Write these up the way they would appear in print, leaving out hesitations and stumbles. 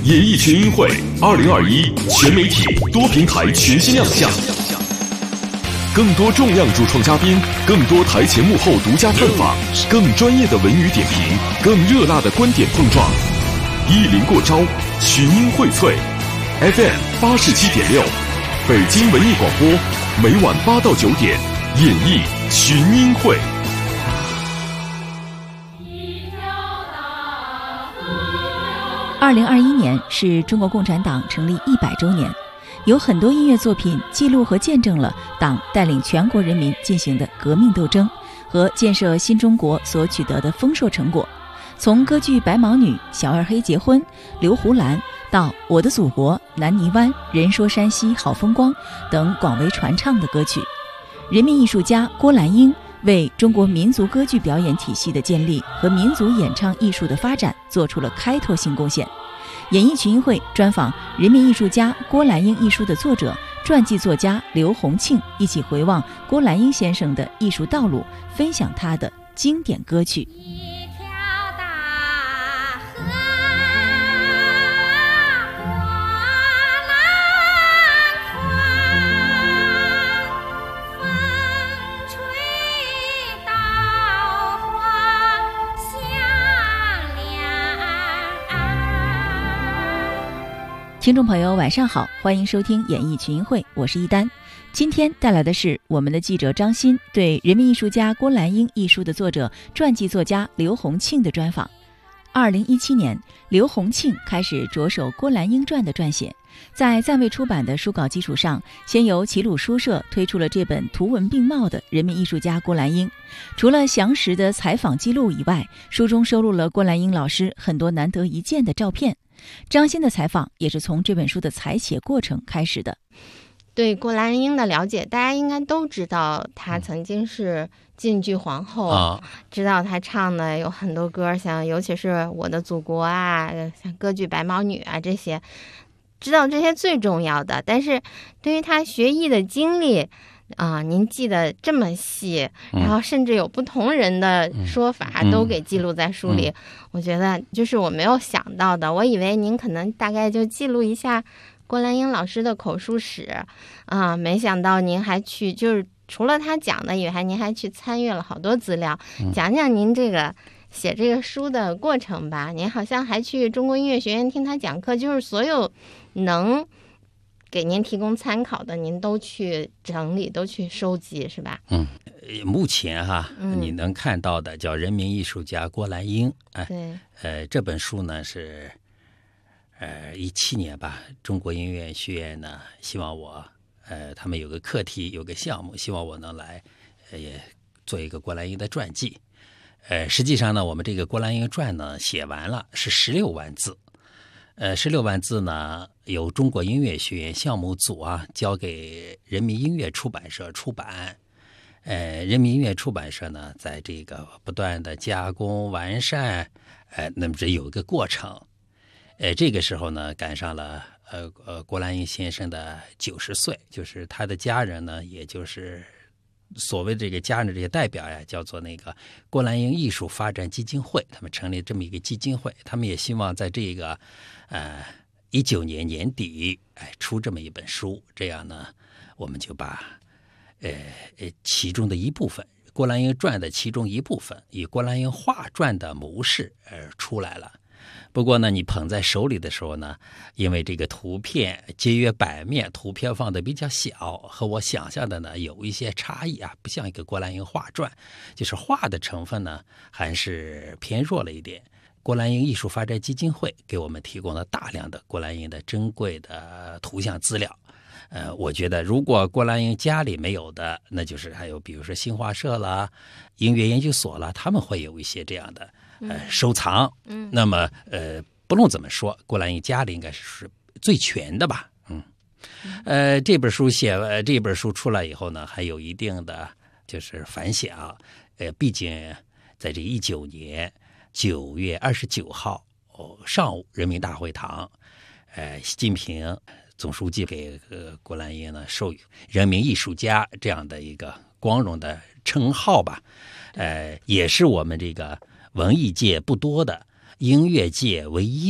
演艺群英会2021全媒体多平台全新亮相，更多重量主创嘉宾，更多台前幕后独家探访，更专业的文娱点评，更热辣的观点碰撞。一零过招，群英荟萃 FM87.6，北京文艺广播，每晚8到9点，演艺群英会。 2021年是中国共产党成立100周年，有很多音乐作品记录和见证了党带领全国人民进行的革命斗争和建设新中国所取得的丰硕成果。从歌剧《白毛女》、《小二黑结婚》、《刘胡兰》到《我的祖国》、《南泥湾》、《人说山西好风光》等广为传唱的歌曲，人民艺术家郭兰英为中国民族歌剧表演体系的建立和民族演唱艺术的发展做出了开拓性贡献。演艺群英会专访人民艺术家郭兰英一书的作者、传记作家刘洪庆，一起回望郭兰英先生的艺术道路，分享他的经典歌曲。听众朋友晚上好，欢迎收听演艺群英会，我是一丹。今天带来的是我们的记者张欣对人民艺术家郭兰英一书的作者、传记作家刘洪庆的专访。2017年，刘洪庆开始着手郭兰英传的撰写，在暂未出版的书稿基础上，先由齐鲁书社推出了这本图文并茂的人民艺术家郭兰英。除了详实的采访记录以外，书中收录了郭兰英老师很多难得一见的照片。张欣的采访也是从这本书的采写过程开始的。 对郭兰英的了解，大家应该都知道，她曾经是晋剧皇后，知道她唱的有很多歌，像尤其是《我的祖国》啊，像歌剧《白毛女》啊这些，知道这些最重要的。但是对于她学艺的经历您记得这么细，然后甚至有不同人的说法都给记录在书里，我觉得就是我没有想到的。我以为您可能大概就记录一下郭兰英老师的口述史没想到您还去，就是除了他讲的以外，您还去参阅了好多资料。讲讲您这个写这个书的过程吧。您好像还去中国音乐学院听他讲课，就是所有能给您提供参考的您都去整理，都去收集，是吧？ 目前你能看到的叫人民艺术家郭兰英， 对， 这本书呢是17年吧，中国音乐学院呢希望我他们有个课题，有个项目，希望我能来也做一个郭兰英的传记。实际上呢，我们这个郭兰英传呢写完了，是16万字。16万字呢，由中国音乐学院项目组交给人民音乐出版社出版。人民音乐出版社呢，在这个不断的加工完善，那么这有一个过程。这个时候呢，赶上了郭兰英先生的90岁，就是他的家人呢，也就是所谓这个家人这些代表叫做那个郭兰英艺术发展基金会，他们成立这么一个基金会，他们也希望在这个19年年底出这么一本书，这样呢，我们就把其中的一部分郭兰英传的其中一部分以郭兰英画传的模式出来了。不过呢，你捧在手里的时候呢，因为这个图片节约版面，图片放的比较小，和我想象的呢有一些差异不像一个郭兰英画传，就是画的成分呢还是偏弱了一点。郭兰英艺术发展基金会给我们提供了大量的郭兰英的珍贵的图像资料。我觉得如果郭兰英家里没有的，那就是还有比如说新华社啦、音乐研究所啦，他们会有一些这样的收藏。那么不论怎么说，郭兰英家里应该是最全的吧。这本书出来以后呢，还有一定的就是反响。毕竟在这19年9月29号上午，人民大会堂，习近平总书记给郭兰英呢授予人民艺术家这样的一个光荣的称号吧。也是我们这个文艺界不多的，音乐界唯一的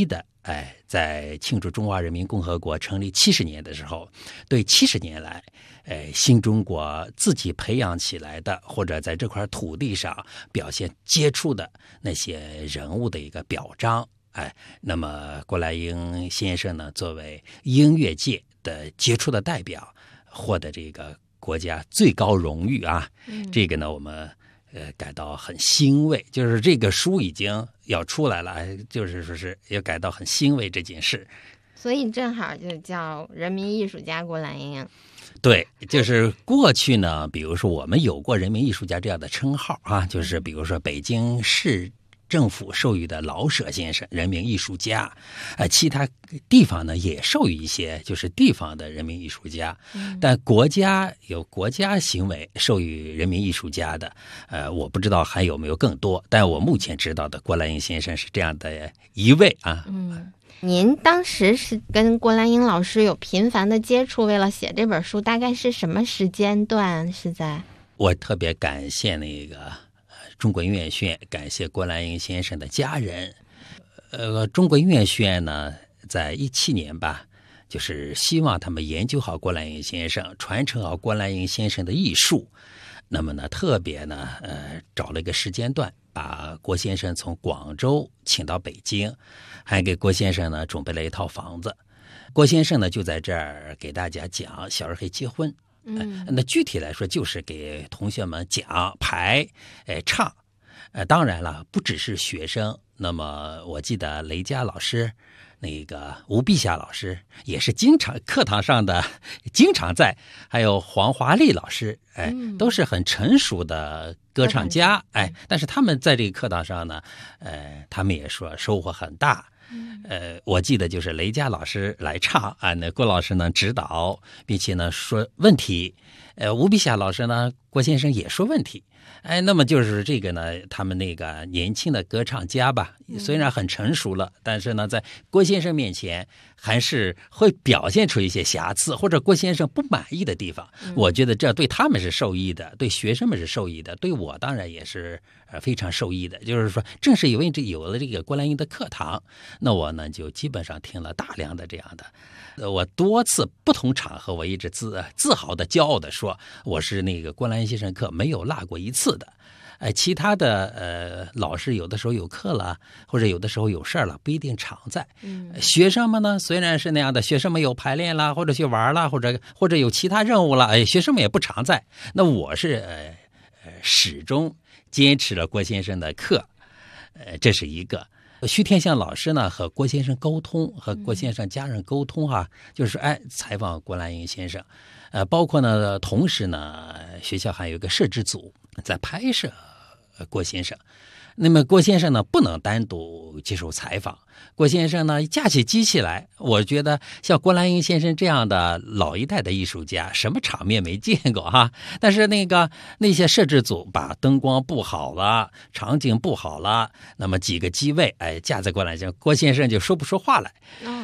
在庆祝中华人民共和国成立70年的时候，对70年来新中国自己培养起来的或者在这块土地上表现杰出的那些人物的一个表彰。那么郭兰英先生呢，作为音乐界的杰出的代表，获得这个国家最高荣誉啊，这个呢我们感到很欣慰，就是这个书已经要出来了，就是说是也感到很欣慰这件事。 所以正好就叫人民艺术家郭兰英。 对，就是过去呢，比如说我们有过人民艺术家这样的称号啊，就是比如说北京市政府授予的老舍先生人民艺术家，其他地方呢也授予一些就是地方的人民艺术家，但国家有国家行为授予人民艺术家的，我不知道还有没有更多，但我目前知道的郭兰英先生是这样的一位啊。 您当时是跟郭兰英老师有频繁的接触，为了写这本书，大概是什么时间段？是在？我特别感谢那个中国音乐学院，感谢郭兰英先生的家人。中国音乐学院呢，在17年吧，就是希望他们研究好郭兰英先生，传承好郭兰英先生的艺术。那么呢，特别呢，找了一个时间段，把郭先生从广州请到北京，还给郭先生呢准备了一套房子。郭先生呢就在这儿给大家讲小儿黑结婚。那具体来说就是给同学们讲排唱。当然了，不只是学生。那么我记得雷佳老师，那个吴碧霞老师也是经常课堂上的经常在，还有黄华丽老师，都是很成熟的歌唱家，但是他们在这个课堂上呢，他们也说收获很大。我记得就是雷佳老师来唱啊，那郭老师呢指导，并且呢说问题，吴碧霞老师呢，郭先生也说问题。那么就是这个呢，他们那个年轻的歌唱家吧，虽然很成熟了，但是呢，在郭先生面前还是会表现出一些瑕疵或者郭先生不满意的地方。我觉得这对他们是受益的，对学生们是受益的，对我当然也是非常受益的。就是说，正是因为有了这个郭兰英的课堂，那我呢就基本上听了大量的这样的。我多次不同场合，我一直自豪的、骄傲的说，我是那个郭兰英先生课没有落过一次的。其他的老师有的时候有课了，或者有的时候有事了，不一定常在。学生们呢，虽然是那样的，学生们有排练啦，或者去玩啦，或者有其他任务了，学生们也不常在。那我是始终坚持了郭先生的课，这是一个。徐天相老师呢和郭先生沟通，和郭先生家人沟通就是采访郭兰英先生，包括呢，同时呢，学校还有一个摄制组在拍摄郭先生。那么郭先生呢不能单独接受采访，郭先生呢架起机器来，我觉得像郭兰英先生这样的老一代的艺术家，什么场面没见过哈。但是那些摄制组把灯光布好了，场景布好了，那么几个机位架在郭兰英，郭先生就说不出话来。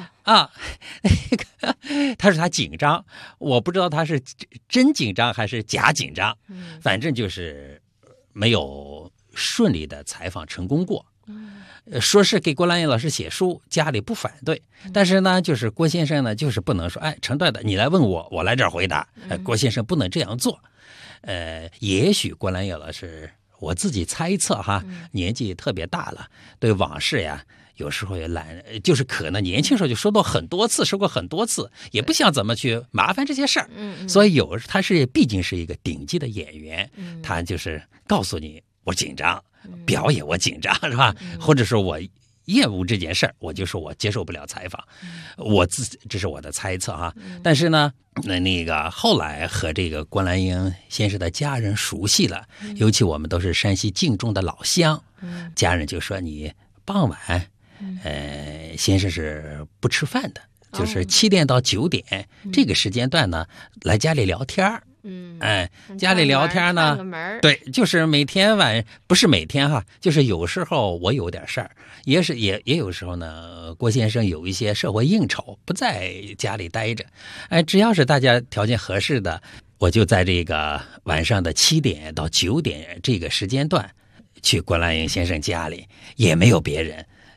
他说他紧张，我不知道他是真紧张还是假紧张，反正就是没有顺利的采访成功过。说是给郭兰英老师写书，家里不反对，但是呢，就是郭先生呢，就是不能说成段的你来问我，我来这儿回答。郭先生不能这样做。也许郭兰英老师，我自己猜测年纪特别大了，对往事呀，有时候也懒，就是可能年轻时候就说过很多次，也不想怎么去麻烦这些事儿。所以他毕竟是一个顶级的演员，他就是告诉你我紧张，表演我紧张是吧？或者说我厌恶这件事儿，我就说我接受不了采访，这是我的猜测但是呢，那个后来和这个郭兰英先生的家人熟悉了，尤其我们都是山西晋中的老乡，家人就说你傍晚先生是不吃饭的，就是7点到9点这个时间段呢，来家里聊天。家里聊天呢，对，就是每天不是每天就是有时候我有点事儿，也有时候呢，郭先生有一些社会应酬，不在家里待着。只要是大家条件合适的，我就在这个晚上的7点到9点这个时间段去郭兰英先生家里，也没有别人。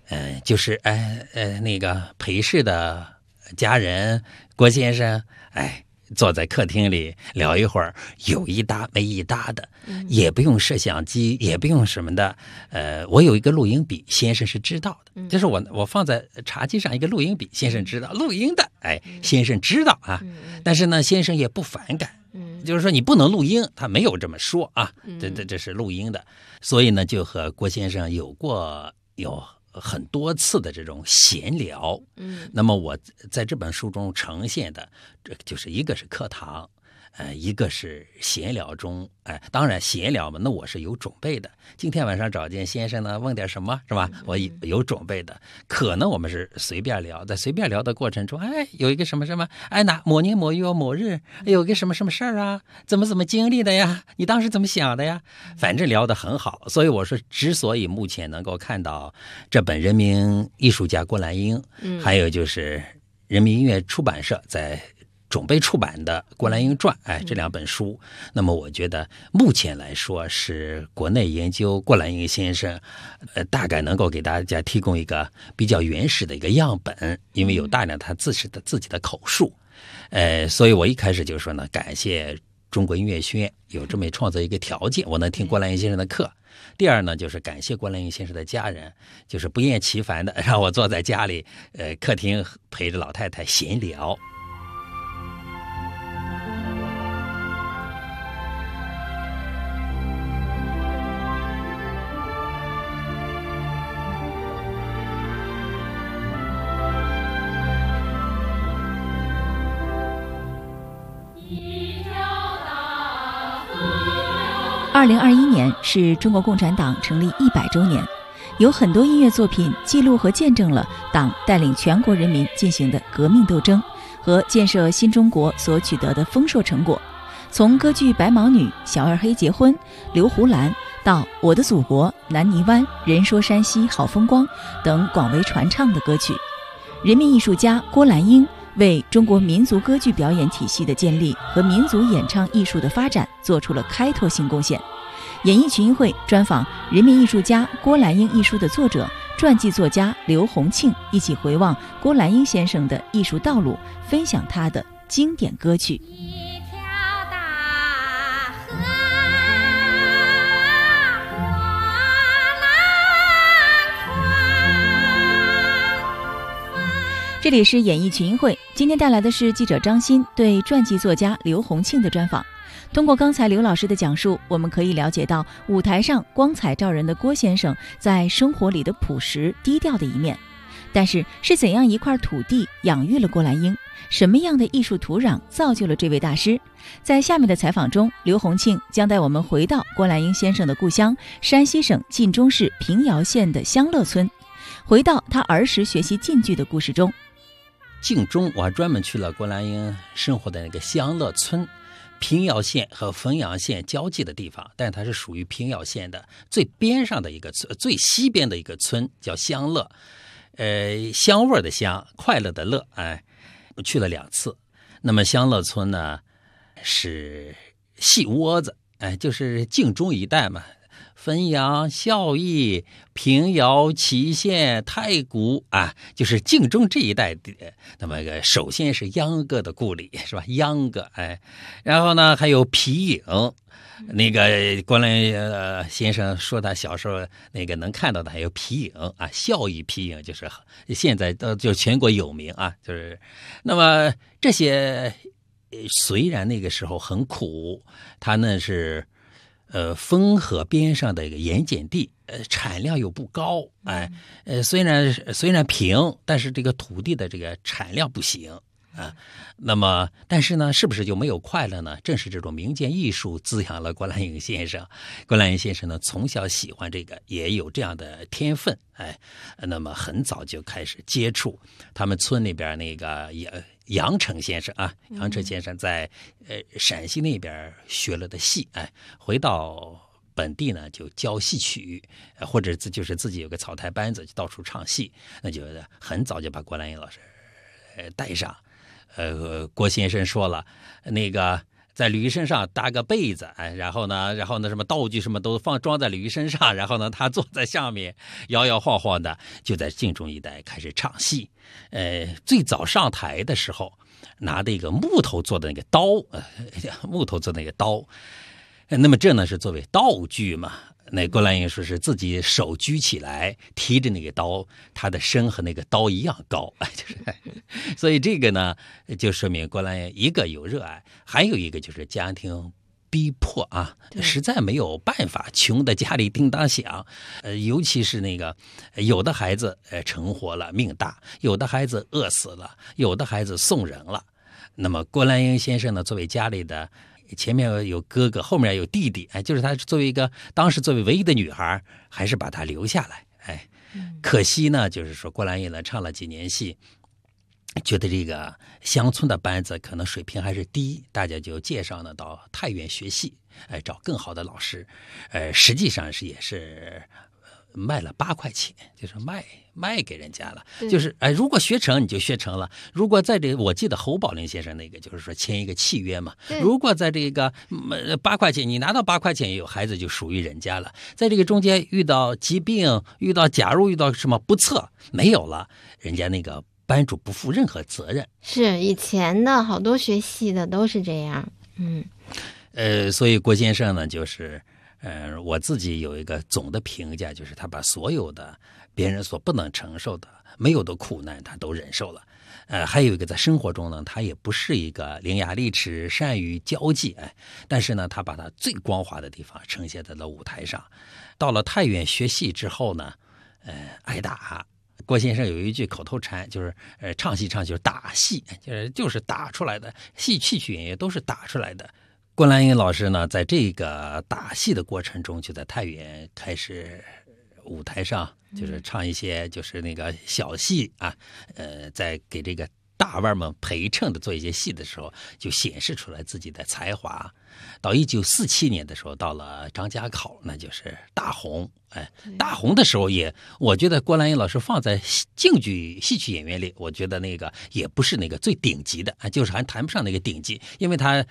就是那个裴氏的家人郭先生，坐在客厅里聊一会儿，有一搭没一搭的，也不用摄像机，也不用什么的。我有一个录音笔，先生是知道的，就是我放在茶几上一个录音笔，先生知道录音的，先生知道啊。但是呢，先生也不反感，就是说你不能录音，他没有这么说啊。这是录音的，所以呢，就和郭先生有很多次的这种闲聊，那么我在这本书中呈现的，这就是一个是课堂，一个是闲聊中，当然闲聊嘛，那我是有准备的。今天晚上找见先生呢，问点什么是吧？我有准备的。可能我们是随便聊，在随便聊的过程中，有一个什么什么，某年某月某日有一个什么什么事儿啊，怎么经历的呀？你当时怎么想的呀？反正聊得很好。所以我说，之所以目前能够看到这本人民艺术家郭兰英，还有就是人民音乐出版社在准备出版的《郭兰英传》，这2本书，那么我觉得目前来说是国内研究郭兰英先生，大概能够给大家提供一个比较原始的一个样本，因为有大量他自己的口述，所以我一开始就说呢，感谢中国音乐学院有这么创造一个条件，我能听郭兰英先生的课。第二呢，就是感谢郭兰英先生的家人，就是不厌其烦的让我坐在家里，客厅陪着老太太闲聊。 2021年是中国共产党成立100周年，有很多音乐作品记录和见证了党带领全国人民进行的革命斗争和建设新中国所取得的丰硕成果。从歌剧《白毛女》《小二黑结婚》《刘胡兰》到《我的祖国》《南泥湾》《人说山西好风光》等广为传唱的歌曲，人民艺术家郭兰英为中国民族歌剧表演体系的建立和民族演唱艺术的发展做出了开拓性贡献。演艺群英会专访人民艺术家郭兰英一书的作者、传记作家刘洪庆，一起回望郭兰英先生的艺术道路，分享他的经典歌曲。这里是演艺群英会，今天带来的是记者张欣对传记作家刘洪庆的专访。通过刚才刘老师的讲述，我们可以了解到舞台上光彩照人的郭先生在生活里的朴实低调的一面。但是怎样一块土地养育了郭兰英？什么样的艺术土壤造就了这位大师？在下面的采访中，刘洪庆将带我们回到郭兰英先生的故乡山西省晋中市平遥县的香乐村，回到他儿时学习晋剧的故事中。 晋中我还专门去了郭兰英生活的那个香乐村，平遥县和汾阳县交界的地方，但它是属于平遥县的最边上的一个村，最西边的一个村叫香乐，香味的香，快乐的乐，我去了2次。那么香乐村呢是细窝子，就是晋中一带嘛，汾阳、孝义、平遥、祁县、太谷就是晋中这一带。那么首先是秧歌的故里，是吧？秧歌，然后呢还有皮影。那个郭兰英先生说他小时候那个能看到的还有皮影孝义皮影，就是现在就全国有名就是那么这些虽然那个时候很苦，它呢是汾河边上的一个盐碱地，产量又不高，虽然平，但是这个土地的这个产量不行那么但是呢，是不是就没有快乐呢？正是这种民间艺术滋养了郭兰英先生。郭兰英先生呢，从小喜欢这个，也有这样的天分，那么很早就开始接触。他们村里边那个杨成先生杨成先生在陕西那边学了的戏，回到本地呢就教戏曲，或者就是自己有个草台班子，就到处唱戏，那就很早就把郭兰英老师带上。郭先生说了，那个在驴身上搭个被子，然后呢什么道具什么都装在驴身上，然后呢他坐在下面摇摇晃晃的，就在晋中一带开始唱戏。最早上台的时候拿的一个木头做的那个刀，那么这呢是作为道具嘛。那郭兰英说是自己手举起来提着那个刀，他的身和那个刀一样高，所以这个呢就说明郭兰英一个有热爱，还有一个就是家庭逼迫啊，实在没有办法，穷的家里叮当响。尤其是那个有的孩子成活了命大，有的孩子饿死了，有的孩子送人了。那么郭兰英先生呢，作为家里的前面有哥哥，后面有弟弟，就是他当时作为唯一的女孩，还是把他留下来。可惜呢，就是说郭兰英呢唱了几年戏，觉得这个乡村的班子可能水平还是低，大家就介绍呢到太原学戏，找更好的老师。实际上也是卖了8块钱，就是卖给人家了。就是如果学成你就学成了，如果在我记得侯宝林先生那个就是说签一个契约嘛，如果在这个8块钱，你拿到8块钱，有孩子就属于人家了。在这个中间遇到疾病，假如遇到什么不测，没有了，人家那个班主不负任何责任。 是以前的好多学戏的都是这样。 所以郭先生呢就是我自己有一个总的评价，就是他把所有的别人所不能承受的没有的苦难他都忍受了。还有一个在生活中呢，他也不是一个伶牙俐齿善于交际，但是呢他把他最光华的地方呈现在了舞台上。到了太原学戏之后呢挨打。郭先生有一句口头禅，就是唱戏就是打戏，就是打出来的，戏曲演员都是打出来的。郭兰英老师呢，在这个打戏的过程中，就在太原开始舞台上，就是唱一些就是那个小戏啊，在给这个大腕们陪衬的做一些戏的时候，就显示出来自己的才华。到1947年的时候，到了张家口，那就是大红。大红的时候我觉得郭兰英老师放在京剧戏曲演员里，我觉得那个也不是那个最顶级的，就是还谈不上那个顶级，因为他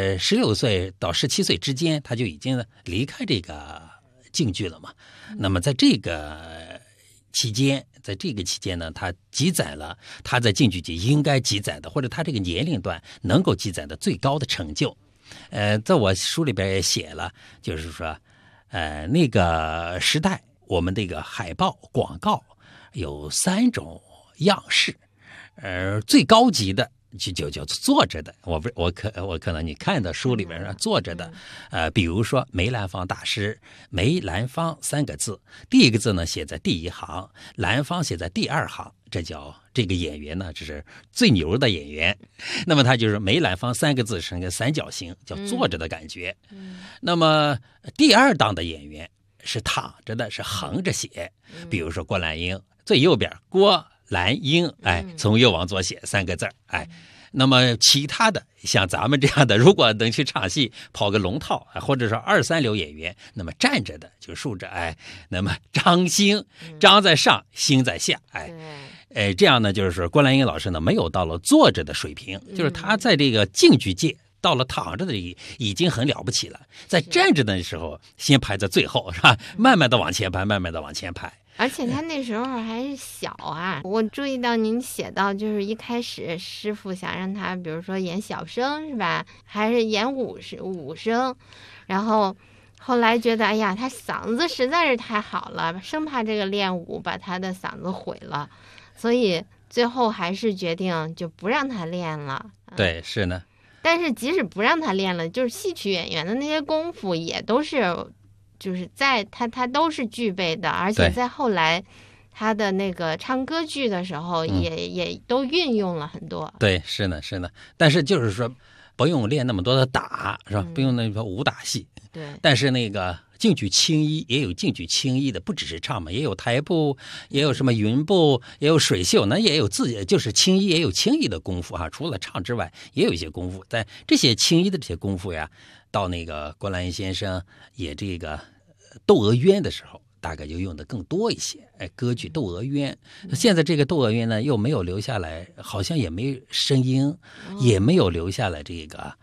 16岁到17岁之间，他就已经离开这个京剧了嘛。那么在这个期间呢，他记载了他在京剧界应该记载的，或者他这个年龄段能够记载的最高的成就。在我书里边也写了，就是说那个时代我们这个海报广告有3种样式，最高级的就叫坐着的，我可能你看到书里边上坐着的，比如说梅兰芳大师，梅兰芳3个字，第一个字呢写在第1行，兰芳写在第2行，这个演员呢，这是最牛的演员。那么他就是梅兰芳3个字是个三角形，叫坐着的感觉。那么第2档的演员是躺着的，是横着写，比如说郭兰英，最右边郭兰英，从右往左写3个字，那么其他的像咱们这样的，如果能去唱戏跑个龙套，或者说2、3流演员，那么站着的就竖着，那么张星，张在上，星在下，这样呢，就是说郭兰英老师呢没有到了坐着的水平，就是他在这个京剧界到了躺着的已经很了不起了，在站着的时候先排在最后，是吧？慢慢的往前排。 而且他那时候还是小啊，我注意到您写到，就是一开始师傅想让他，比如说演小生是吧，还是演武生，然后后来觉得，哎呀，他嗓子实在是太好了，生怕这个练武把他的嗓子毁了，所以最后还是决定就不让他练了。 对，是呢。 但是即使不让他练了，就是戏曲演员的那些功夫也都是。就是在他都是具备的，而且在后来他的那个唱歌剧的时候也都运用了很多。 对，是呢。但是就是说不用练那么多的打，是吧？不用那个武打戏。 对。 但是那个京剧青衣也有京剧青衣的，不只是唱嘛，也有台步，也有什么云步，也有水袖，那也有自己就是青衣也有青衣的功夫哈。除了唱之外，也有一些功夫。在这些青衣的这些功夫呀，到那个郭兰英先生也这个窦娥冤的时候，大概就用的更多一些。歌剧《窦娥冤》，现在这个窦娥冤呢，又没有留下来，好像也没声音，也没有留下来这个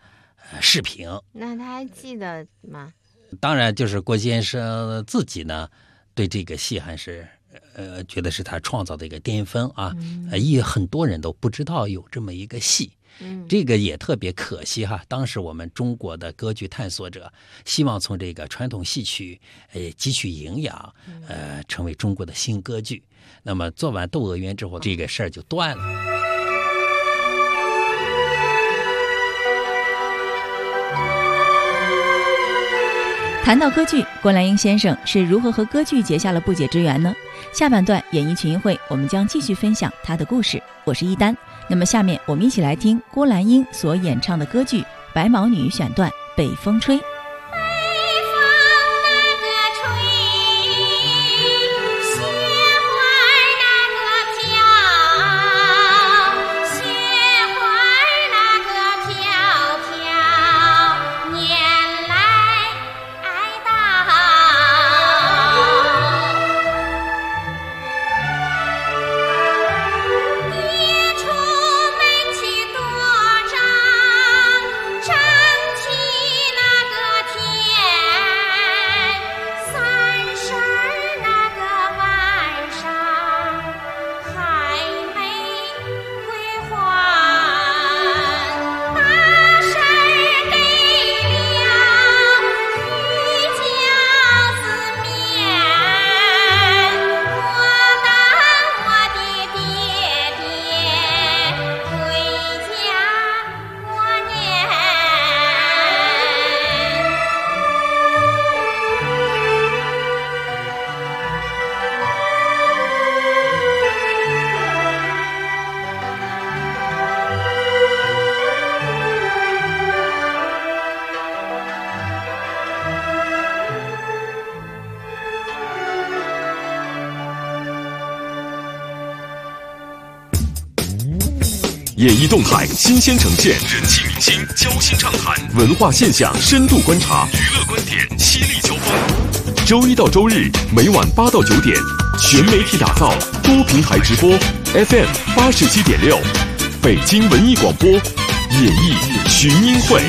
视频。 那他还记得吗？ 当然，就是郭先生自己呢，对这个戏还是觉得是他创造的一个巅峰啊。也很多人都不知道有这么一个戏。这个也特别可惜哈。当时我们中国的歌剧探索者希望从这个传统戏曲汲取营养，成为中国的新歌剧。那么做完《窦娥冤》之后，这个事儿就断了。 谈到歌剧，郭兰英先生是如何和歌剧结下了不解之缘呢？下半段演艺群英会，我们将继续分享他的故事。我是一丹。那么下面我们一起来听郭兰英所演唱的歌剧《白毛女》选段《北风吹》。 演艺动态新鲜呈现，人气明星交心畅谈，文化现象深度观察，娱乐观点犀利交锋。周一到周日每晚8到9点，全媒体打造，多平台直播 ，FM 87.6，北京文艺广播，演艺群英会。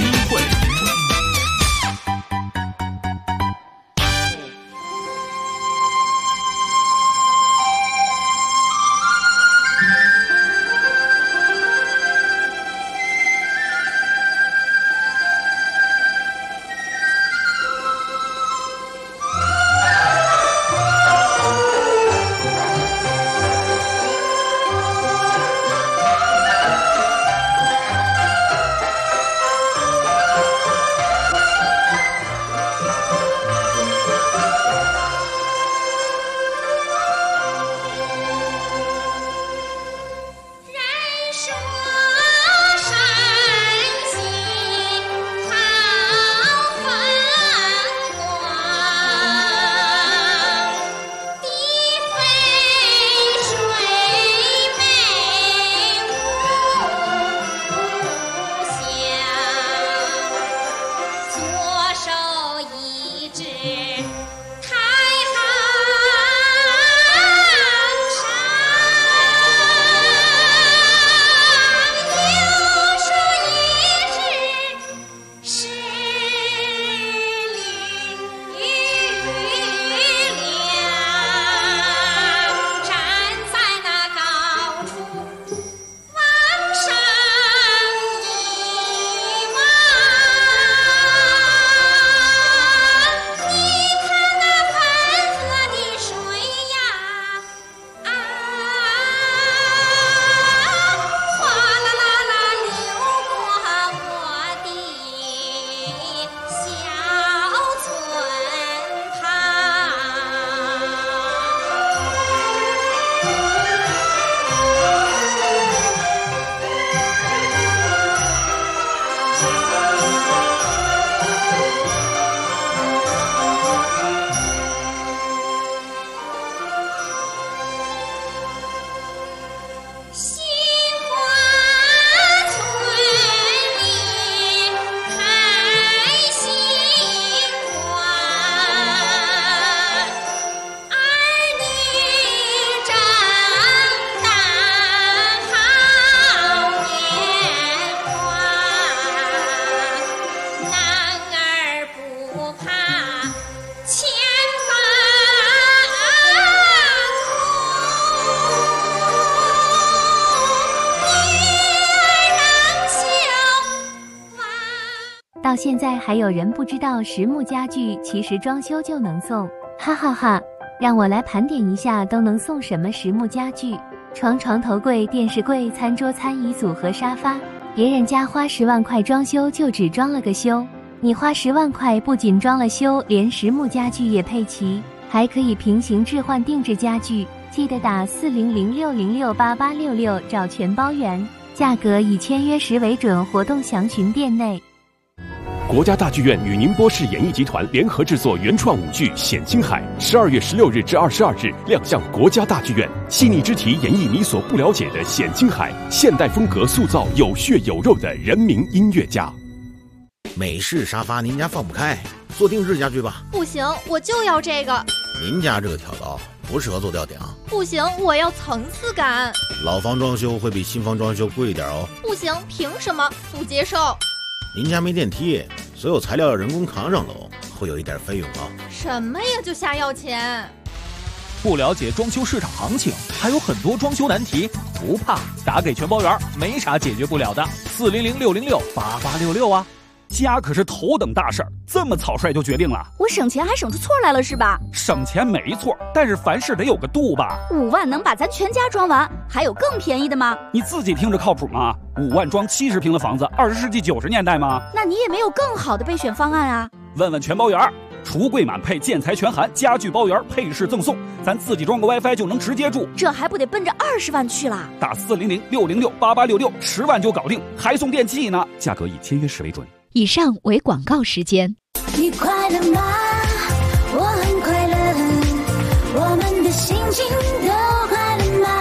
到现在还有人不知道实木家具其实装修就能送，哈哈哈！让我来盘点一下都能送什么实木家具：床、床头柜、电视柜、餐桌、餐椅组和沙发。别人家花10万块装修就只装了个修，你花10万块不仅装了修，连实木家具也配齐，还可以平行置换定制家具。记得打40060688866找全包圆，价格以签约时为准，活动详询店内。 国家大剧院与宁波市演艺集团联合制作原创舞剧《显青海》，12月16日至22日亮相国家大剧院，细腻之题演绎你所不了解的显青海，现代风格塑造有血有肉的人民音乐家。 美式沙发您家放不开，做定制家具吧。 不行，我就要这个。 您家这个挑高不适合做吊顶。 不行，我要层次感。 老房装修会比新房装修贵一点哦。 不行，凭什么？不接受。 您家没电梯，所有材料要人工扛上楼，会有一点费用啊。 什么呀，就瞎要钱？ 不了解装修市场行情，还有很多装修难题，不怕，打给全包圆，没啥解决不了的。40060688866啊！家可是头等大事儿，这么草率就决定了？ 我省钱还省出错来了是吧？ 省钱没错，但是凡事得有个度吧。 5万能把咱全家装完，还有更便宜的吗？ 你自己听着靠谱吗？5万装70平的房子，20世纪90年代吗？ 那你也没有更好的备选方案啊？ 问问全包圆，橱柜满配，建材全含，家具包圆，配饰赠送，咱自己装个 WiFi 就能直接住， 这还不得奔着20万去啦？ 打40060688866，10万就搞定，还送电器呢，价格以签约时为准。 以上为广告时间。 你快乐吗？我很快乐，我们的心情都快乐吗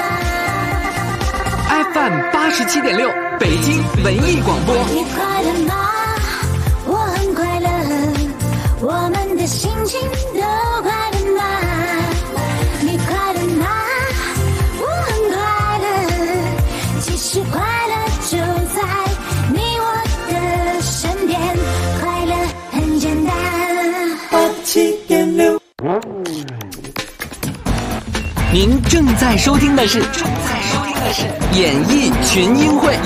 ？FM 87.6，北京文艺广播。 你快乐吗？我很快乐，我们的心情都快乐吗？你快乐吗？我很快乐，其实快乐就在你我的身边，快乐很简单。87.6， 您正在收听的是演艺群英会。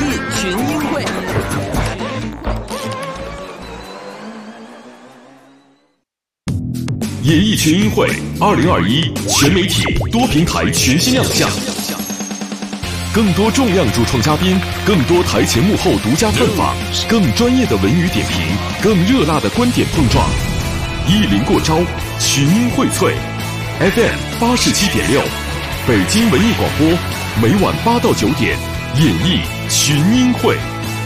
演艺群英会2021全媒体多平台全新亮相，更多重量主创嘉宾，更多台前幕后独家探访，更专业的文娱点评，更热辣的观点碰撞，一临过招，群英荟萃。FM 87.6，北京文艺广播，每晚8到9点，演艺群英会。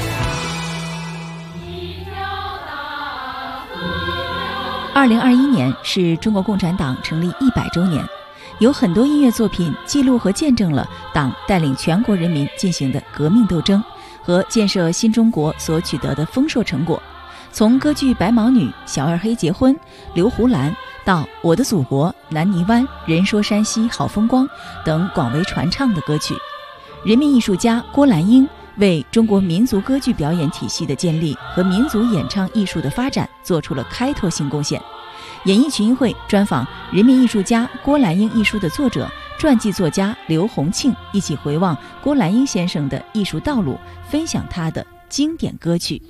2021年是中国共产党成立100周年，有很多音乐作品记录和见证了党带领全国人民进行的革命斗争和建设新中国所取得的丰硕成果。从歌剧《白毛女》《小二黑结婚》《刘胡兰》到《我的祖国》《南泥湾》《人说山西好风光》等广为传唱的歌曲，人民艺术家郭兰英为中国民族歌剧表演体系的建立和民族演唱艺术的发展做出了开拓性贡献。演艺群英会专访人民艺术家郭兰英一书的作者、传记作家刘洪庆，一起回望郭兰英先生的艺术道路，分享他的经典歌曲。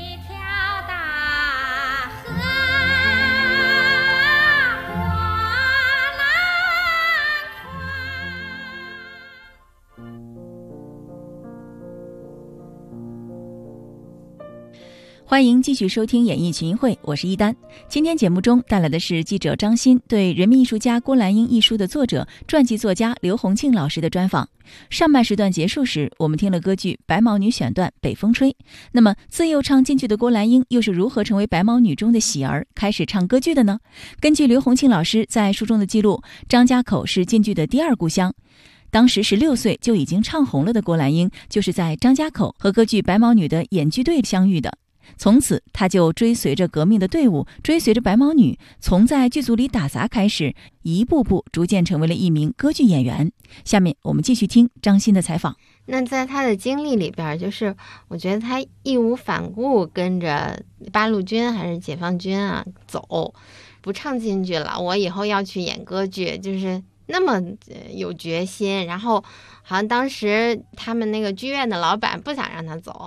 欢迎继续收听演艺群英会，我是一丹。今天节目中带来的是记者张欣对人民艺术家郭兰英一书的作者、传记作家刘洪庆老师的专访。上半时段结束时，我们听了歌剧《白毛女》选段《北风吹》。那么自幼唱京剧的郭兰英又是如何成为白毛女中的喜儿，开始唱歌剧的呢？根据刘洪庆老师在书中的记录，张家口是京剧的第二故乡。当时16岁就已经唱红了的郭兰英，就是在张家口和歌剧《白毛女》的演剧队相遇的。从此他就追随着革命的队伍，追随着白毛女，从在剧组里打杂开始，一步步逐渐成为了一名歌剧演员。下面我们继续听张欣的采访。 那在他的经历里边，就是我觉得他义无反顾跟着八路军还是解放军啊走，不唱京剧了，我以后要去演歌剧，就是那么有决心。然后好像当时他们那个剧院的老板不想让他走，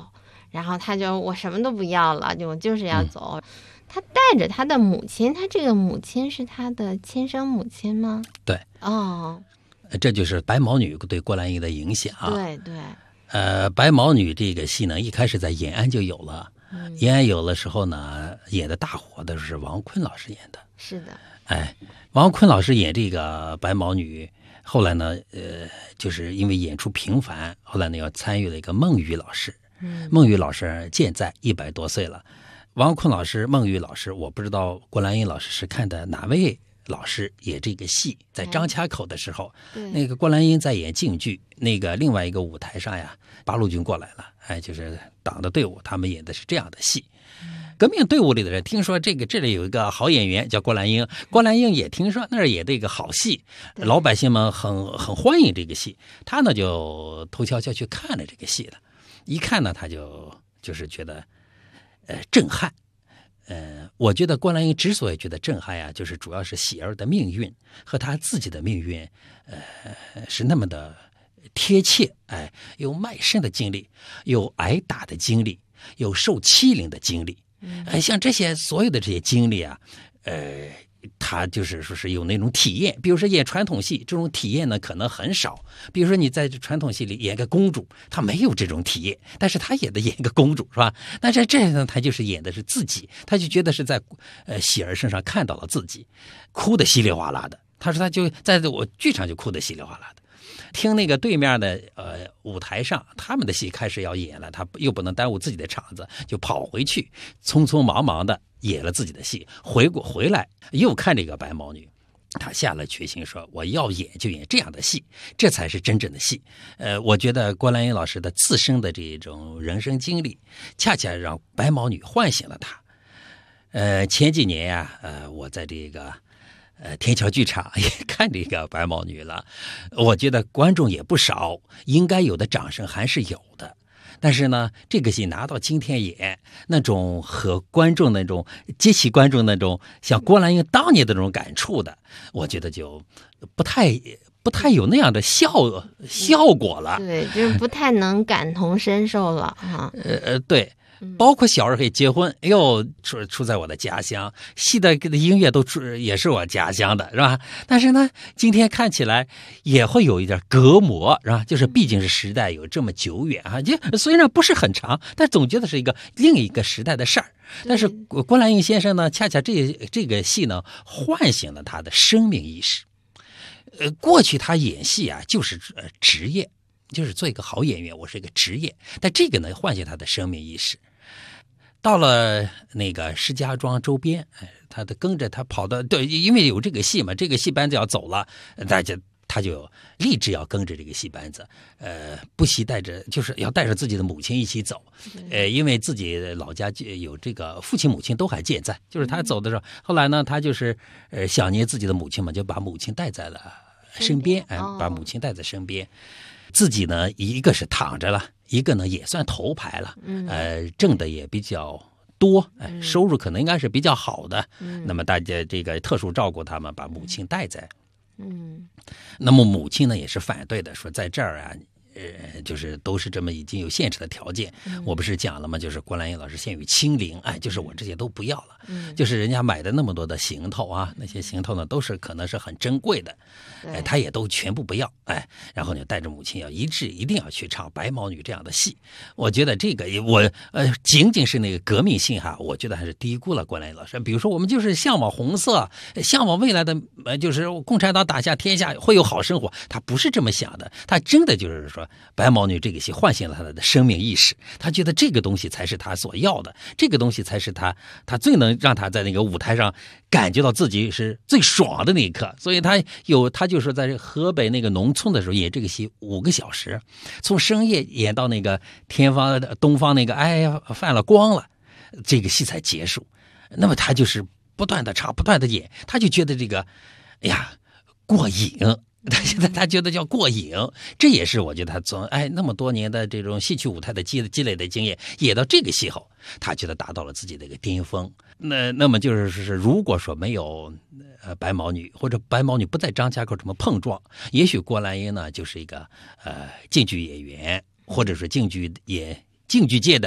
然后他就我什么都不要了，我就是要走。他带着他的母亲，他这个母亲是他的亲生母亲吗？ 对， 哦， 这就是白毛女对郭兰英的影响。 对对。 白毛女这个戏呢，一开始在延安就有了。延安有的时候呢，演的大火的是王坤老师演的。 是的。 王坤老师演这个白毛女，后来呢，就是因为演出频繁，后来呢要参与了一个孟玉老师。孟玉老师健在100多岁了。王坤老师、孟玉老师，我不知道郭兰英老师是看的哪位老师演这个戏。在张家口的时候，那个郭兰英在演京剧，那个另外一个舞台上呀，八路军过来了，就是党的队伍，他们演的是这样的戏。革命队伍里的人听说这里有一个好演员叫郭兰英，郭兰英也听说那儿演的一个好戏，老百姓们很欢迎这个戏，他呢就偷悄悄去看了这个戏了。一看呢，他就是觉得震撼。我觉得郭兰英之所以觉得震撼呀，就是主要是喜儿的命运和他自己的命运，是那么的贴切。有卖身的经历，有挨打的经历，有受欺凌的经历。像这些所有的这些经历啊，他就是说是有那种体验。比如说演传统戏，这种体验呢可能很少。比如说你在传统戏里演个公主，他没有这种体验，但是他也得演一个公主，是吧？但是这呢，他就是演的是自己，他就觉得是在喜儿身上看到了自己，哭得稀里哗啦的。他说他就在我剧场就哭得稀里哗啦的。听那个对面的舞台上他们的戏开始要演了，他又不能耽误自己的场子，就跑回去匆匆忙忙的演了自己的戏，回来又看这个白毛女，他下了决心说我要演就演这样的戏，这才是真正的戏。我觉得郭兰英老师的自身的这种人生经历恰恰让白毛女唤醒了他。前几年呀，我在这个天桥剧场也看这个白毛女了，我觉得观众也不少，应该有的掌声还是有的。但是呢，这个戏拿到今天演，那种和观众那种激起观众那种像郭兰英当年的那种感触的，我觉得就不太有那样的效果了。 对，就是不太能感同身受了哈。 对。包括小二黑结婚，出在我的家乡，戏的音乐也是我家乡的，是吧？但是呢，今天看起来也会有一点隔膜，是吧？就是毕竟是时代有这么久远啊，就虽然不是很长，但总觉得是另一个时代的事儿。但是郭兰英先生呢，恰恰这个戏呢，唤醒了他的生命意识。过去他演戏啊，就是职业。就是做一个好演员，我是一个职业，但这个呢唤醒他的生命意识。到了那个石家庄周边，他跟着他跑到，对，因为有这个戏嘛，这个戏班子要走了，他就立志要跟着这个戏班子，不惜就是要带着自己的母亲一起走，因为自己老家有这个父亲母亲都还健在，就是他走的时候，后来呢，他就是想念自己的母亲嘛，就把母亲带在了身边，把母亲带在身边。自己呢，一个是躺着了，一个呢也算头牌了，挣的也比较多，收入可能应该是比较好的。那么大家这个特殊照顾他们，把母亲带在。那么母亲呢也是反对的，说在这儿啊，就是都是这么已经有现实的条件。我不是讲了吗？就是郭兰英老师限于清零，就是我这些都不要了。就是人家买的那么多的行头啊，那些行头呢都是可能是很珍贵的，他也都全部不要，然后呢带着母亲一定要去唱白毛女这样的戏。我觉得这个仅仅是那个革命性哈，我觉得还是低估了郭兰英老师。比如说我们就是向往红色，向往未来的就是共产党打下天下会有好生活，他不是这么想的，他真的就是说白毛女这个戏唤醒了他的生命意识，他觉得这个东西才是他所要的，这个东西才是他最能让他在那个舞台上感觉到自己是最爽的那一刻。所以他就是在河北那个农村的时候演这个戏5个小时，从深夜演到那个东方那个泛了光了，这个戏才结束。那么他就是不断的唱，不断的演，他就觉得这个过瘾。他觉得叫过瘾，这也是我觉得他从那么多年的这种戏曲舞台的积累的经验，演到这个戏后，他觉得达到了自己的一个巅峰。那么就是如果说没有白毛女，或者白毛女不在张家口这么碰撞，也许郭兰英呢就是一个京剧演员，或者说京剧界的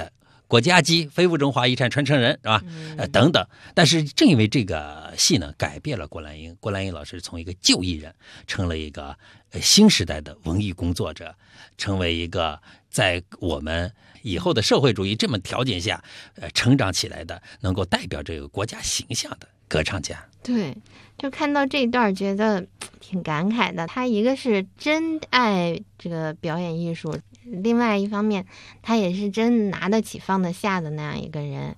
国家级非物质文化遗产传承人，是吧？等等。但是正因为这个戏呢，改变了郭兰英。郭兰英老师从一个旧艺人，成了一个新时代的文艺工作者，成为一个在我们以后的社会主义这么条件下，成长起来的，能够代表这个国家形象的歌唱家。 对，就看到这一段觉得挺感慨的。他一个是真爱这个表演艺术，另外一方面他也是真拿得起放得下的那样一个人。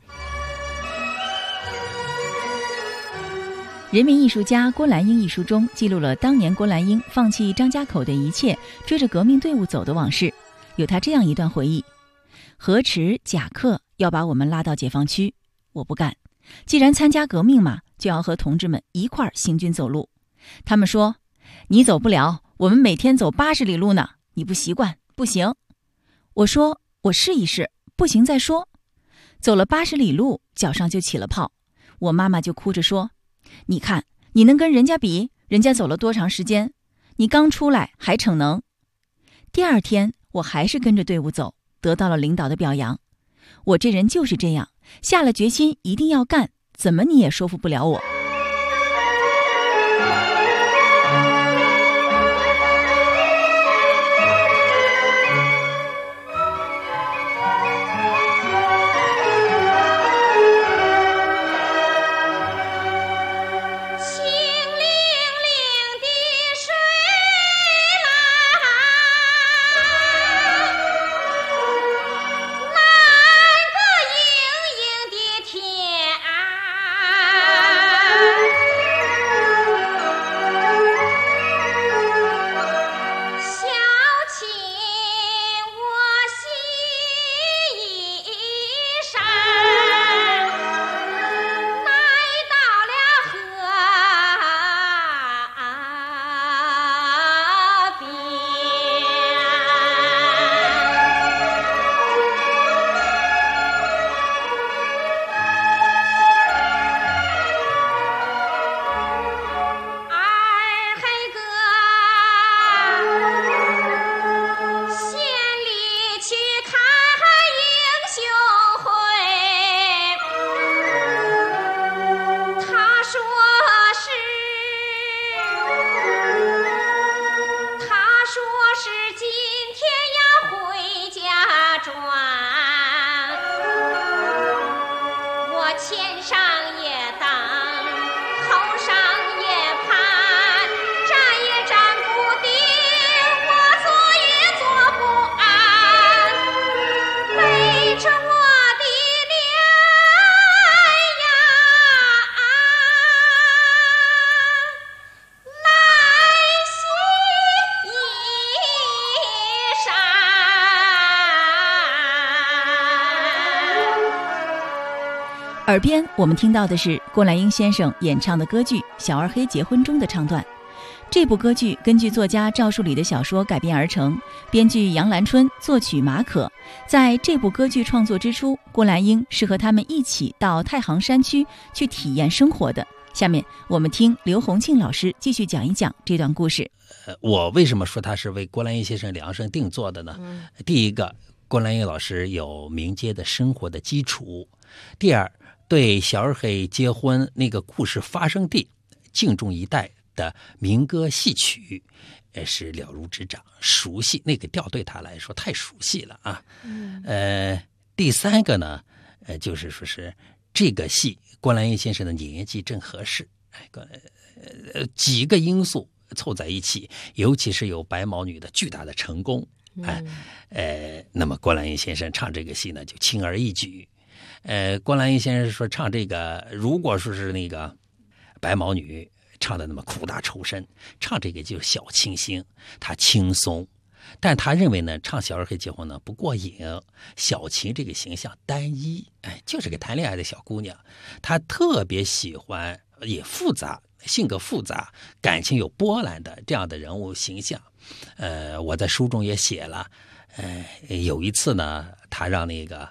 人民艺术家郭兰英一书中记录了当年郭兰英放弃张家口的一切，追着革命队伍走的往事。有他这样一段回忆：何池、贾克要把我们拉到解放区，我不干。既然参加革命嘛，就要和同志们一块儿行军走路。他们说，你走不了，我们每天走80里路呢，你不习惯，不行。我说，我试一试，不行再说。走了80里路，脚上就起了泡。我妈妈就哭着说，你看，你能跟人家比？人家走了多长时间？你刚出来还逞能。第二天，我还是跟着队伍走，得到了领导的表扬。我这人就是这样，下了决心一定要干，怎么你也说服不了我。耳边我们听到的是郭兰英先生演唱的歌剧《小二黑结婚》中的唱段。这部歌剧根据作家赵树理的小说改编而成，编剧杨兰春，作曲马可。在这部歌剧创作之初，郭兰英是和他们一起到太行山区去体验生活的。下面我们听刘洪庆老师继续讲一讲这段故事。 我为什么说他是为郭兰英先生量身定做的呢？第一个，郭兰英老师有民间的生活的基础；第二，对小二黑结婚那个故事发生地敬重一代的民歌戏曲是了如指掌，熟悉，那个调对他来说太熟悉了啊。第三个呢，就是说是这个戏郭兰英先生的年纪正合适，几个因素凑在一起，尤其是有白毛女的巨大的成功，那么郭兰英先生唱这个戏呢就轻而易举。郭兰英先生说唱这个，如果说是那个白毛女唱的那么苦大仇深，唱这个就是小清新，他轻松。但他认为呢，唱小二黑结婚呢不过瘾，小琴这个形象单一，就是个谈恋爱的小姑娘。他特别喜欢也复杂，性格复杂，感情有波澜的这样的人物形象。我在书中也写了，有一次呢，他让那个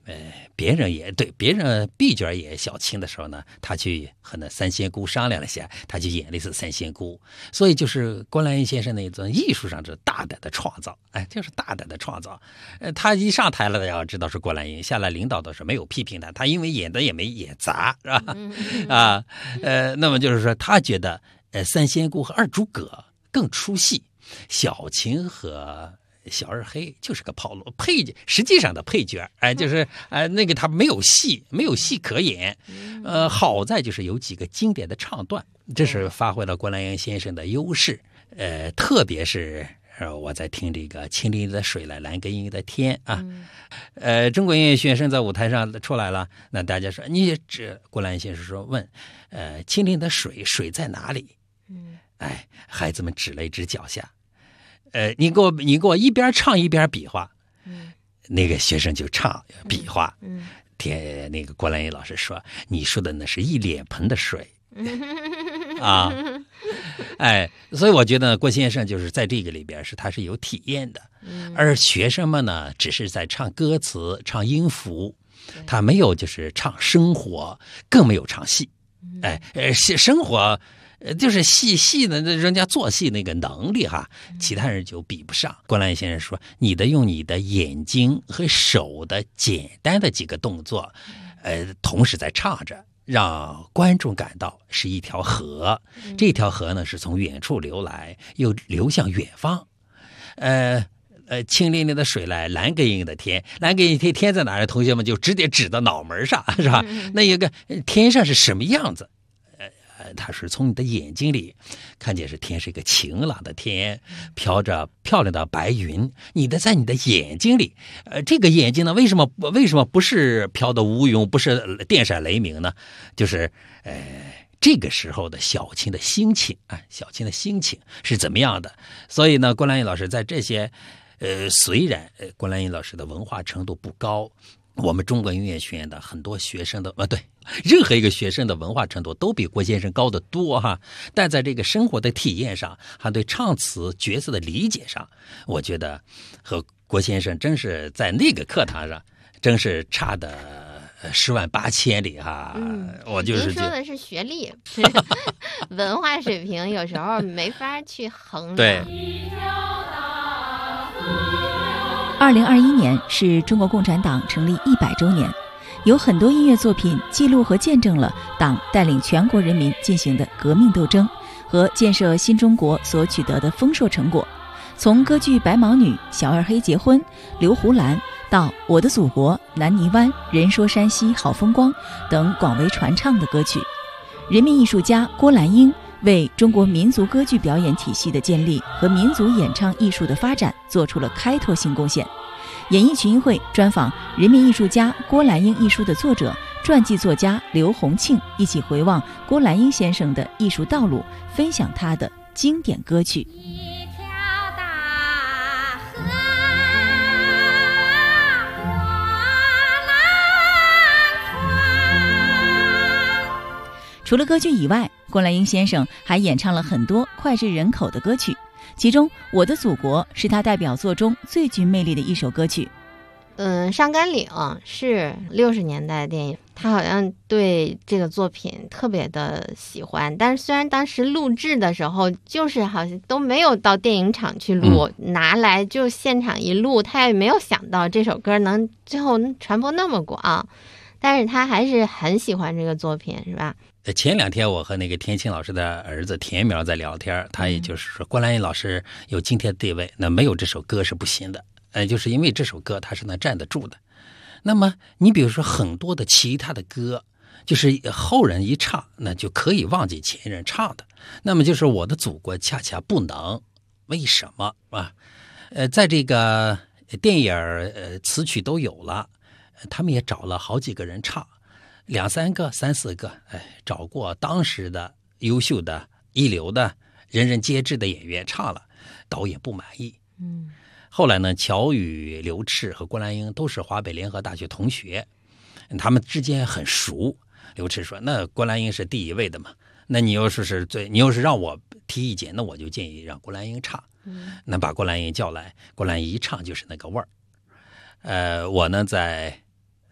别人毕角也小青的时候呢，他去和那三仙姑商量了下，他就演的是三仙姑。所以就是郭兰英先生那种艺术上是大胆的创造，就是大胆的创造。他一上台了，要知道是郭兰英，下来领导的是没有批评他因为演的也没演砸，是吧？那么就是说，他觉得三仙姑和二诸葛更出戏，小青和小二黑就是个炮路配角，实际上的配角，就是那个他没有戏可演，好在就是有几个经典的唱段，这是发挥了郭兰英先生的优势，特别是我在听这个青林的水来蓝根阴的天啊，中国音乐学生在舞台上出来了，那大家说郭兰英先生说问，青林的水在哪里？孩子们指了一指脚下。你给我一边唱一边比划，那个学生就唱比划，那个郭兰英老师说，你说的那是一脸盆的水啊，所以我觉得郭先生就是在这个里边他是有体验的，而学生们呢只是在唱歌词唱音符，他没有就是唱生活，更没有唱戏，生活就是戏的人家做戏那个能力其他人就比不上。郭兰英先生说，用你的眼睛和手的简单的几个动作，同时在唱着，让观众感到是一条河，这条河呢是从远处流来，又流向远方。清凜凜的水来蓝根阴的天，蓝根阴天在哪儿？同学们就直接指到脑门上，是吧？那一个天上是什么样子？它是从你的眼睛里看见天是一个晴朗的天，飘着漂亮的白云，在你的眼睛里，这个眼睛呢为什么不是飘的乌云，不是电闪雷鸣呢？就是这个时候的小青的心情是怎么样的？所以呢，郭兰英老师在这些虽然郭兰英老师的文化程度不高，我们中国音乐学院的很多学生的任何一个学生的文化程度都比郭先生高得多但在这个生活的体验上，还对唱词角色的理解上，我觉得和郭先生真是在那个课堂上真是差的10万8千里我就是您说的是学历文化水平有时候没法去衡量。 对。 2021年是中国共产党成立100周年，有很多音乐作品记录和见证了党带领全国人民进行的革命斗争和建设新中国所取得的丰硕成果。从歌剧《白毛女》《小二黑结婚》《刘胡兰》到《我的祖国》《南泥湾》《人说山西好风光》等广为传唱的歌曲，人民艺术家郭兰英为中国民族歌剧表演体系的建立和民族演唱艺术的发展做出了开拓性贡献。演艺群益会专访人民艺术家郭兰英一书的作者、传记作家刘洪庆，一起回望郭兰英先生的艺术道路，分享他的经典歌曲。除了歌剧以外，郭兰英先生还演唱了很多脍炙人口的歌曲，其中《我的祖国》是他代表作中最具魅力的一首歌曲。 上甘岭是60年代的电影，他好像对这个作品特别的喜欢，但是虽然当时录制的时候就是好像都没有到电影厂去录，拿来就现场一录，他也没有想到这首歌能最后传播那么广，但是他还是很喜欢这个作品，是吧？ 前2天我和那个田青老师的儿子田苗在聊天，他也就是说郭兰英老师有今天的地位，那没有这首歌是不行的，就是因为这首歌他是能站得住的。那么你比如说很多的其他的歌，就是后人一唱那就可以忘记前人唱的，那么就是我的祖国恰恰不能，为什么啊？在这个电影词曲都有了，他们也找了好几个人唱，2、3个、3、4个，找过当时的优秀的一流的人人皆知的演员唱了，导演不满意。后来呢，乔羽、刘炽和郭兰英都是华北联合大学同学，他们之间很熟。刘炽说：“那郭兰英是第1位的嘛，那你要是让我提意见，那我就建议让郭兰英唱。那把郭兰英叫来，郭兰英一唱就是那个味儿。我呢在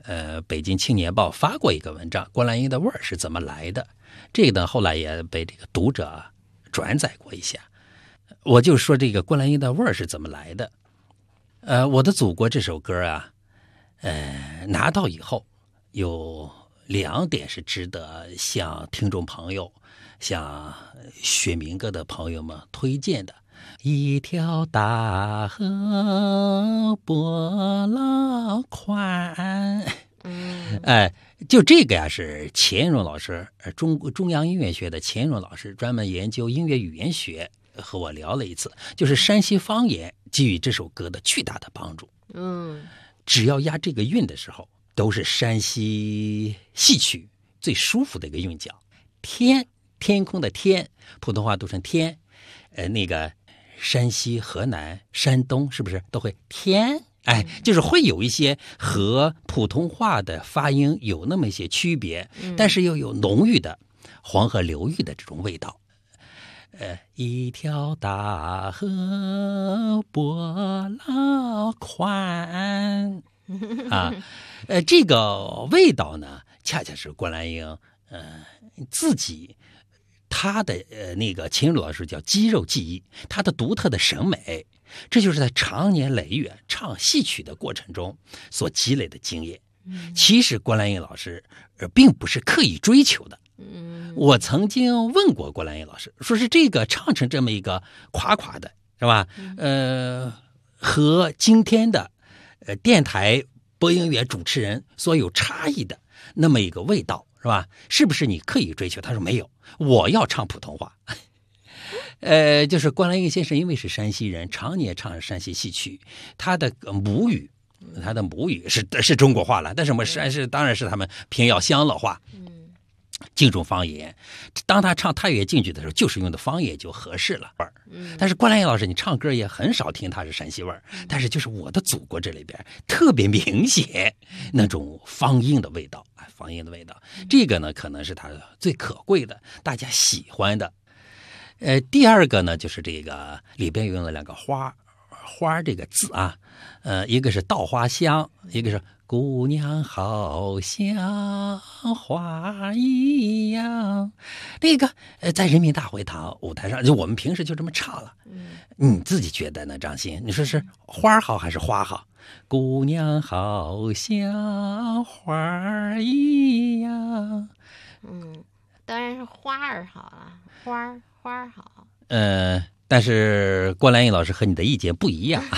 北京青年报发过一个文章，《关兰英的味儿是怎么来的》，这个呢后来也被这个读者转载过一下。我就说这个关兰英的味儿是怎么来的。我的祖国这首歌啊，拿到以后有2点是值得向听众朋友、向学民歌的朋友们推荐的。一条大河波浪宽，就这个呀，是钱荣老师，中央音乐学的钱荣老师专门研究音乐语言学，和我聊了一次，就是山西方言给予这首歌的巨大的帮助。只要押这个韵的时候，都是山西戏曲最舒服的一个韵脚。天空的天，普通话读成天，那个山西、河南、山东是不是都会天？就是会有一些和普通话的发音有那么一些区别，但是又有浓郁的黄河流域的这种味道。一条大河波浪宽这个味道呢，恰恰是关兰英自己他的那个钱荣老师叫肌肉记忆，他的独特的审美，这就是在长年累月唱戏曲的过程中所积累的经验。其实关兰英老师并不是刻意追求的。我曾经问过关兰英老师，说是这个唱成这么一个垮垮的，是吧？和今天的电台播音员主持人所有差异的那么一个味道，是吧？是不是你刻意追求？他说没有，我要唱普通话。就是关兰英先生因为是山西人，常年唱山西戏曲，他的母语是中国话了，但是我们当然是他们偏要湘乐话。京中方言，当他唱太岳京剧的时候，就是用的方言就合适了。但是关兰英老师，你唱歌也很少听他是山西味儿，但是就是我的祖国这里边特别明显那种方音的味道，方音的味道，这个呢可能是他最可贵的，大家喜欢的。第二个呢，就是这个里边用了2个花这个字啊，一个是稻花香，一个是姑娘好像花一样。那个在人民大会堂舞台上，就我们平时就这么唱了。你自己觉得呢，张鑫？你说是花好还是花好？姑娘好像花一样。 当然是花儿好了，花儿好。 但是关兰英老师和你的意见不一样。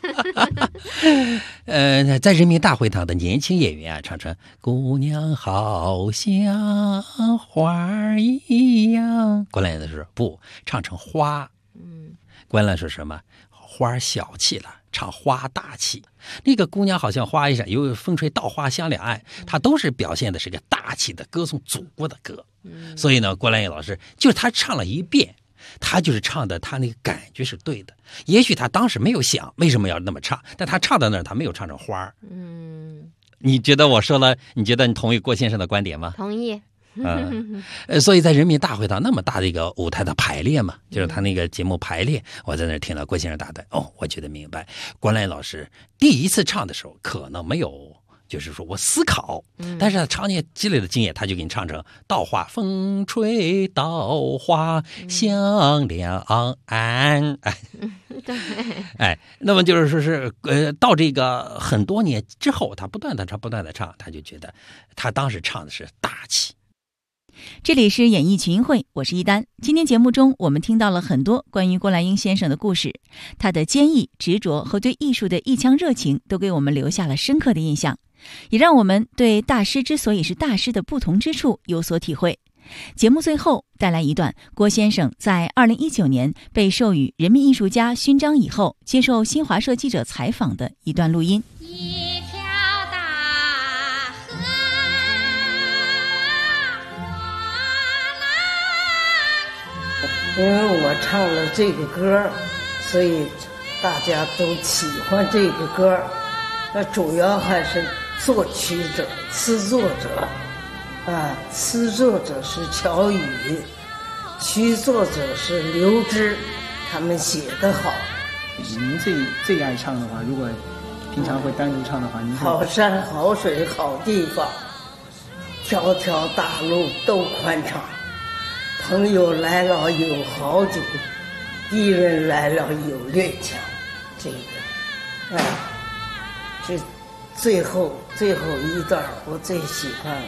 在人民大会堂的年轻演员啊，唱成姑娘好像花一样，关兰英说不，唱成花。关兰说什么？花小气了，唱花大气。那个姑娘好像花一样，有风吹稻花香两岸，它都是表现的是个大气的歌颂祖国的歌。所以呢，关兰英老师就是他唱了一遍，他就是唱的，他那个感觉是对的。也许他当时没有想为什么要那么唱，但他唱到那儿，他没有唱成花。你觉得我说了，你觉得你同意郭先生的观点吗？ 同意。 所以在人民大会堂那么大的一个舞台的排练嘛，就是他那个节目排练，我在那儿听到郭先生打断，我觉得明白。关兰英老师第一次唱的时候，可能没有。就是说我思考，但是他常年积累的经验，他就给你唱成稻花风吹稻花香两岸。那么就是说是到这个很多年之后，他不断的唱，他就觉得他当时唱的是大气。 这里是演艺群英会，我是一丹。今天节目中，我们听到了很多关于郭兰英先生的故事，他的坚毅、执着和对艺术的一腔热情，都给我们留下了深刻的印象，也让我们对大师之所以是大师的不同之处有所体会。节目最后带来一段郭先生在2019年被授予人民艺术家勋章以后，接受新华社记者采访的一段录音。 因为我唱了这个歌，所以大家都喜欢这个歌。那主要还是作曲者、词作者，词作者是乔羽，曲作者是刘芝，他们写得好。 您最爱唱的话，如果平常会单独唱的话，您好山好水好地方，条条大路都宽敞，朋友来了有好酒，敌人来了有略强。这个，这最后一段我最喜欢了。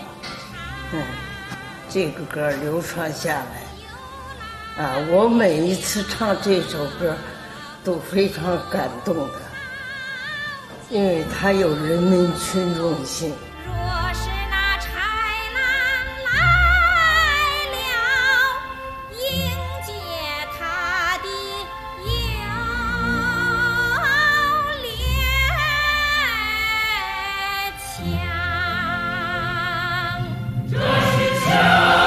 这个歌流传下来，我每一次唱这首歌都非常感动的，因为它有人民群众性。 若是那豺狼来了，迎接他的有猎枪，这是枪。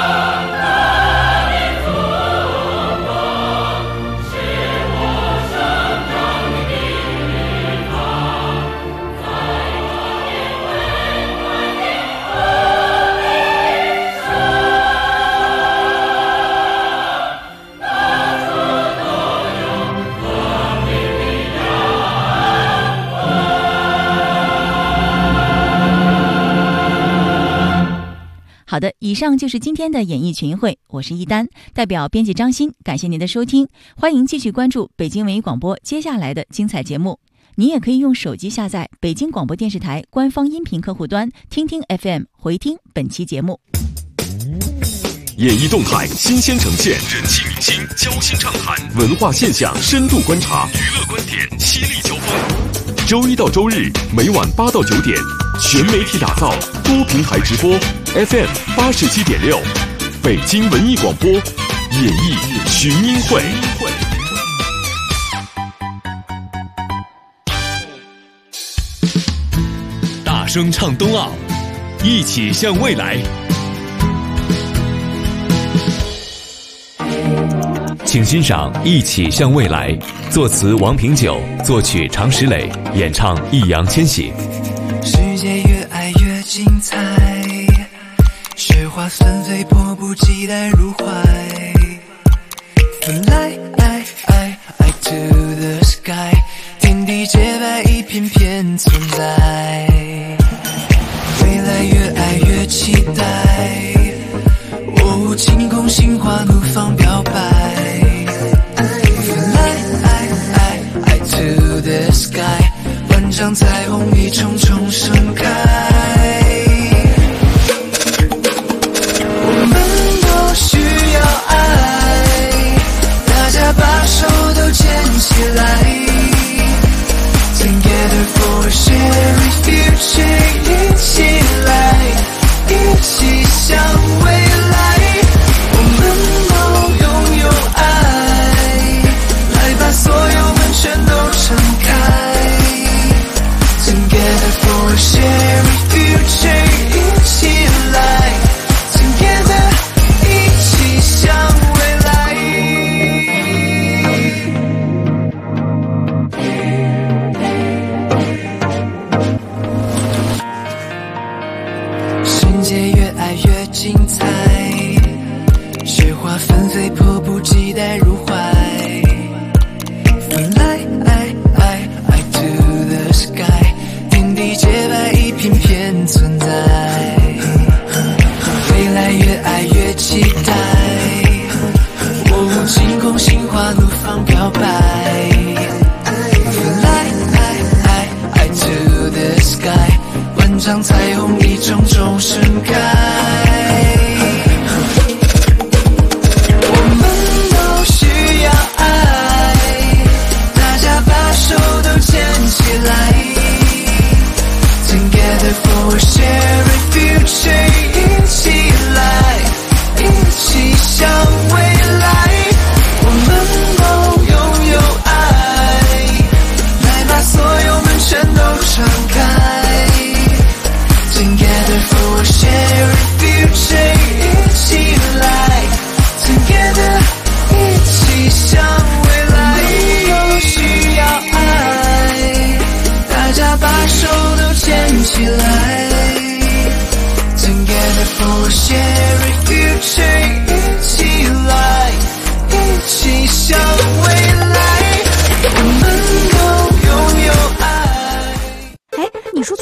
好的，以上就是今天的演艺群会，我是一丹，代表编辑张欣，感谢您的收听，欢迎继续关注北京文艺广播接下来的精彩节目。你也可以用手机下载北京广播电视台官方音频客户端听听 FM 回听本期节目。 演艺动态新鲜呈现，人气明星交心畅谈，文化现象深度观察，娱乐观点犀利交锋。周一到周日每晚8到9点，全媒体打造，多平台直播 FM 87.6，北京文艺广播演艺群英会。大声唱冬奥，一起向未来。请欣赏《一起向未来》，作词王平久，作曲常石磊，演唱易烊千玺。 世界越爱越精彩，雪花纷飞，迫不及待入怀。Fly to the sky， 天地洁白，一片片存在。未来越爱越期待，哦，晴空心花怒放表白。Fly to the sky， 万丈彩虹一重重盛开。我们都需要爱，大家把手都牵起来。Together for a shared future， 一起来，一起向未来。我们都拥有爱，来把所有门全都敞开。Together for a shared future， 一起来 Together， 一起向未来。世界越爱越精彩，雪花纷飞，迫不及待入怀。Fly to the sky， 天地洁白，一片片存在。未来越爱越期待，哦，晴空心花怒放表白。Fly to the sky， 万丈彩虹一重重盛开。我们都需要爱，大家把手都牵起来。Together for a shared future， 一起来，一起向未来。我们都拥有爱，来把所有门全都敞开。Together for a shared future， 一起来 Together， 一起向未来。都需要爱，大家把手都牵起来。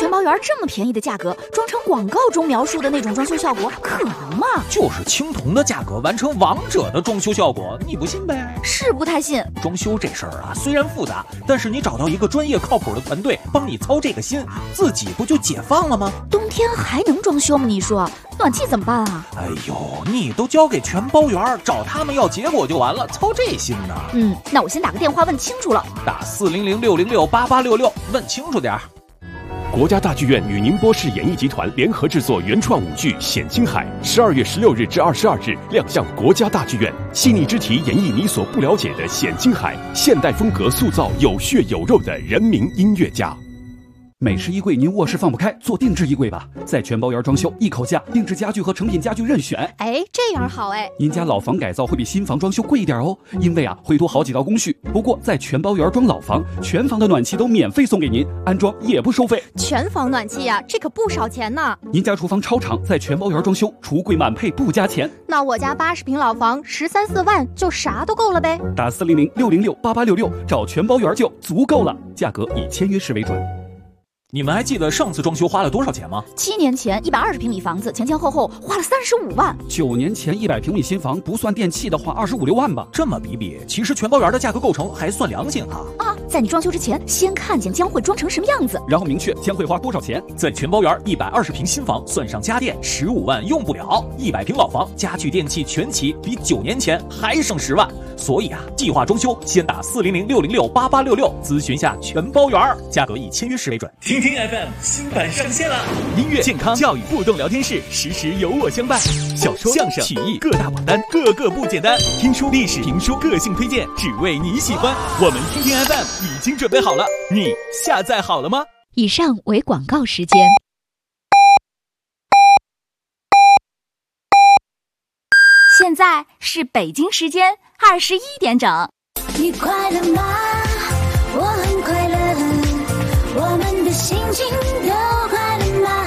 全包园这么便宜的价格，装成广告中描述的那种装修效果，可能吗？ 就是青铜的价格完成王者的装修效果，你不信呗？ 是不太信。 装修这事儿啊，虽然复杂，但是你找到一个专业靠谱的团队帮你操这个心，自己不就解放了吗？ 冬天还能装修吗？你说暖气怎么办啊？ 哎呦，你都交给全包园，找他们要结果就完了，操这心呢？ 那我先打个电话问清楚了。 打400-606-8866，问清楚点儿。 国家大剧院与宁波市演艺集团联合制作原创舞剧《显青海》，12月16日至22日亮相国家大剧院。细腻之题演绎你所不了解的显青海，现代风格塑造有血有肉的人民音乐家。 美式衣柜您卧室放不开，做定制衣柜吧，在全包园装修，一口价，定制家具和成品家具任选。 哎，这样好哎。 您家老房改造会比新房装修贵一点哦，因为会多好几道工序。不过在全包园装老房，全房的暖气都免费送给您，安装也不收费。 全房暖气呀，这可不少钱呢。 您家厨房超长，在全包园装修，橱柜满配不加钱。 那我家80平老房13、14万就啥都够了呗。 打400-606-8866，找全包园就足够了，价格以签约式为准。 你们还记得上次装修花了多少钱吗 ？7年前120平米房子前前后后花了35万。 9年前100平米新房不算电器的话25、6万吧。 这么比，其实全包园的价格构成还算良心啊！ 在你装修之前，先看见将会装成什么样子， 然后明确将会花多少钱。 在全包园120平新房算上家电15万用不了，100平老房家具电器全齐，比9年前还省10万。所以计划装修先打400-606-8866，咨询下全包园，价格以签约式为准。 听听 FM 新版上线了， 音乐、健康、教育、互动聊天室，时时有我相伴。小说、相声、曲艺各大榜单，个个不简单。听书、历史、评书，个性推荐，只为你喜欢。我们听听 FM 已经准备好了，你下载好了吗？ 以上为广告时间。 现在是北京时间21点整。 你快乐吗？我很快乐，我们的心情都快乐吗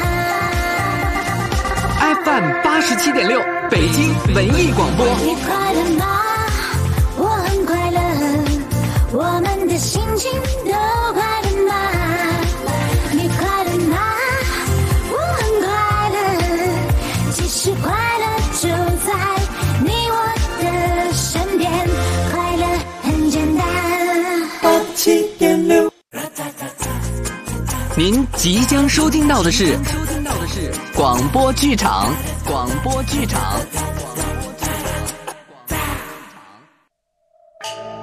？FM 87.6，北京文艺广播。 你快乐吗？我很快乐，我们的心情都快乐吗？你快乐吗？我很快乐，其实快乐就在你我的身边，快乐很简单。87.6。 您即将收听到的是广播剧场。